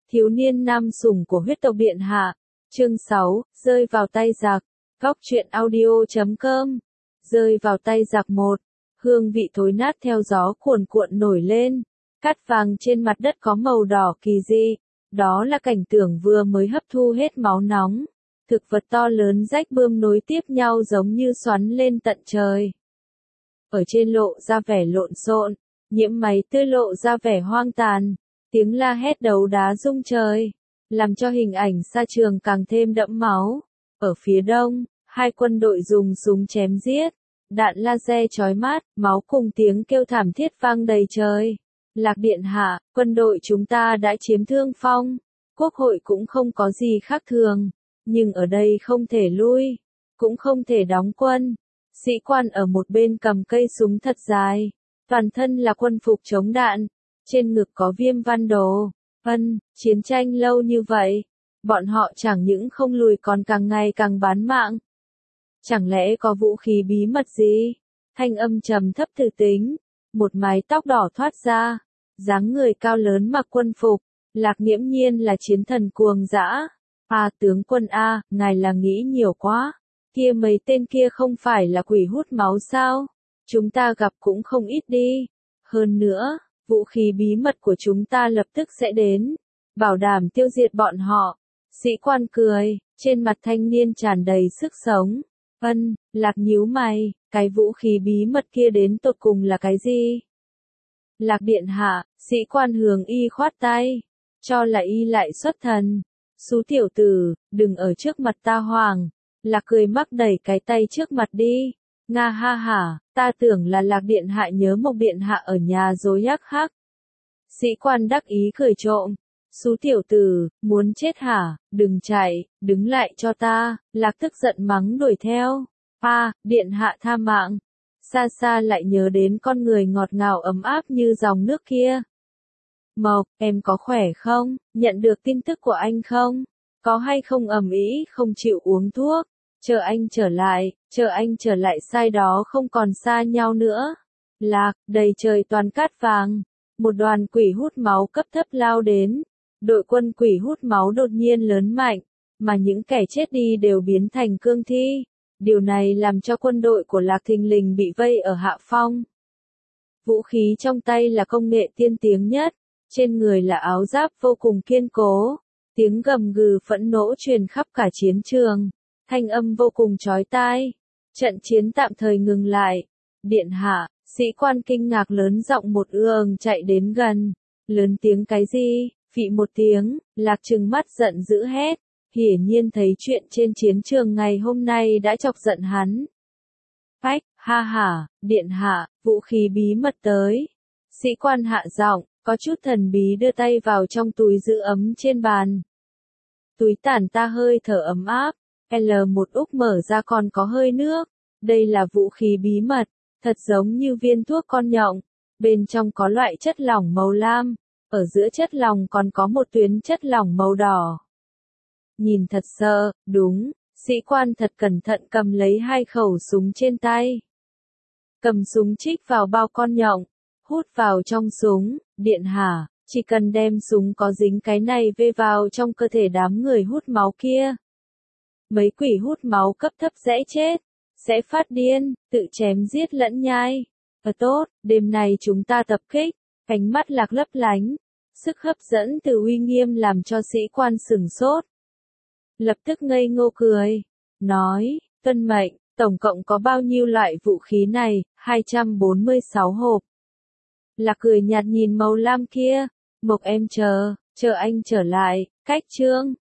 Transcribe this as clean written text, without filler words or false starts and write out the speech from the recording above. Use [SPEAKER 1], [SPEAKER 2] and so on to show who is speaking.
[SPEAKER 1] thiếu niên nam sủng của huyết tộc điện hạ. Chương 6, rơi vào tay giặc. Góc truyện audio.com. Rơi vào tay giặc 1. Hương vị thối nát theo gió cuồn cuộn nổi lên. Cát vàng trên mặt đất có màu đỏ kỳ dị. Đó là cảnh tượng vừa mới hấp thu hết máu nóng. Thực vật to lớn rách bươm nối tiếp nhau giống như xoắn lên tận trời. Ở trên lộ ra vẻ lộn xộn, nhiễm máy tươi lộ ra vẻ hoang tàn. Tiếng la hét đấu đá rung trời, làm cho hình ảnh xa trường càng thêm đẫm máu. Ở phía đông, hai quân đội dùng súng chém giết, đạn laser chói mắt, máu cùng tiếng kêu thảm thiết vang đầy trời. Lạc điện hạ, quân đội chúng ta đã chiếm Thương Phong. Quốc hội cũng không có gì khác thường, nhưng ở đây không thể lui, cũng không thể đóng quân. Sĩ quan ở một bên cầm cây súng thật dài, toàn thân là quân phục chống đạn, trên ngực có viêm văn đồ. Chiến tranh lâu như vậy, bọn họ chẳng những không lùi còn càng ngày càng bán mạng. Chẳng lẽ có vũ khí bí mật gì? Thanh âm trầm thấp từ tính, một mái tóc đỏ thoát ra, dáng người cao lớn mặc quân phục, Lạc Nghiễm Nhiên là chiến thần cuồng dã. Tướng quân A, ngài là nghĩ nhiều quá. Kia mấy tên kia không phải là quỷ hút máu sao? Chúng ta gặp cũng không ít đi. Hơn nữa, vũ khí bí mật của chúng ta lập tức sẽ đến, bảo đảm tiêu diệt bọn họ. Sĩ quan cười, trên mặt thanh niên tràn đầy sức sống. Lạc nhíu mày, cái vũ khí bí mật kia đến tột cùng là cái gì? Lạc điện hạ, sĩ quan hướng y khoát tay, cho là y lại xuất thần. Xú tiểu tử, đừng ở trước mặt ta hoàng. Lạc cười mắc đẩy cái tay trước mặt đi. Nga ha hả, ta tưởng là Lạc điện hạ nhớ Mộc điện hạ ở nhà rồi hắc hắc. Sĩ quan đắc ý cười trộm. Xú tiểu tử, muốn chết hả, đừng chạy, đứng lại cho ta. Lạc tức giận mắng đuổi theo. Điện hạ tha mạng. Xa xa lại nhớ đến con người ngọt ngào ấm áp như dòng nước kia. Mộc, em có khỏe không? Nhận được tin tức của anh không? Có hay không ầm ĩ không chịu uống thuốc? Chờ anh trở lại sai đó không còn xa nhau nữa. Lạc, đầy trời toàn cát vàng. Một đoàn quỷ hút máu cấp thấp lao đến. Đội quân quỷ hút máu đột nhiên lớn mạnh, mà những kẻ chết đi đều biến thành cương thi. Điều này làm cho quân đội của Lạc thình lình bị vây ở hạ phong. Vũ khí trong tay là công nghệ tiên tiến nhất, trên người là áo giáp vô cùng kiên cố. Tiếng gầm gừ phẫn nộ truyền khắp cả chiến trường, thanh âm vô cùng chói tai. Trận chiến tạm thời ngừng lại. Điện hạ, sĩ quan kinh ngạc lớn giọng một chạy đến gần, lớn tiếng cái gì? Phị một tiếng, Lạc trừng mắt giận dữ hét, hiển nhiên thấy chuyện trên chiến trường ngày hôm nay đã chọc giận hắn. Phách, ha hả, điện hạ, vũ khí bí mật tới. Sĩ quan hạ giọng, có chút thần bí đưa tay vào trong túi giữ ấm trên bàn. Túi tản ta hơi thở ấm áp, L1 úc mở ra còn có hơi nước. Đây là vũ khí bí mật, thật giống như viên thuốc con nhộng. Bên trong có loại chất lỏng màu lam, ở giữa chất lỏng còn có một tuyến chất lỏng màu đỏ. Nhìn thật sợ, đúng, sĩ quan thật cẩn thận cầm lấy hai khẩu súng trên tay. Cầm súng trích vào bao con nhộng, hút vào trong súng. Điện hạ, chỉ cần đem súng có dính cái này vê vào trong cơ thể đám người hút máu kia. Mấy quỷ hút máu cấp thấp sẽ chết, sẽ phát điên, tự chém giết lẫn nhai. Tốt, đêm nay chúng ta tập kích. Cánh mắt Lạc lấp lánh, sức hấp dẫn từ uy nghiêm làm cho sĩ quan sửng sốt. Lập tức ngây ngô cười, nói, tuân mệnh, tổng cộng có bao nhiêu loại vũ khí này? 246 hộp. Lạc cười nhạt nhìn màu lam kia, Mộc em chờ anh trở lại. Cách chương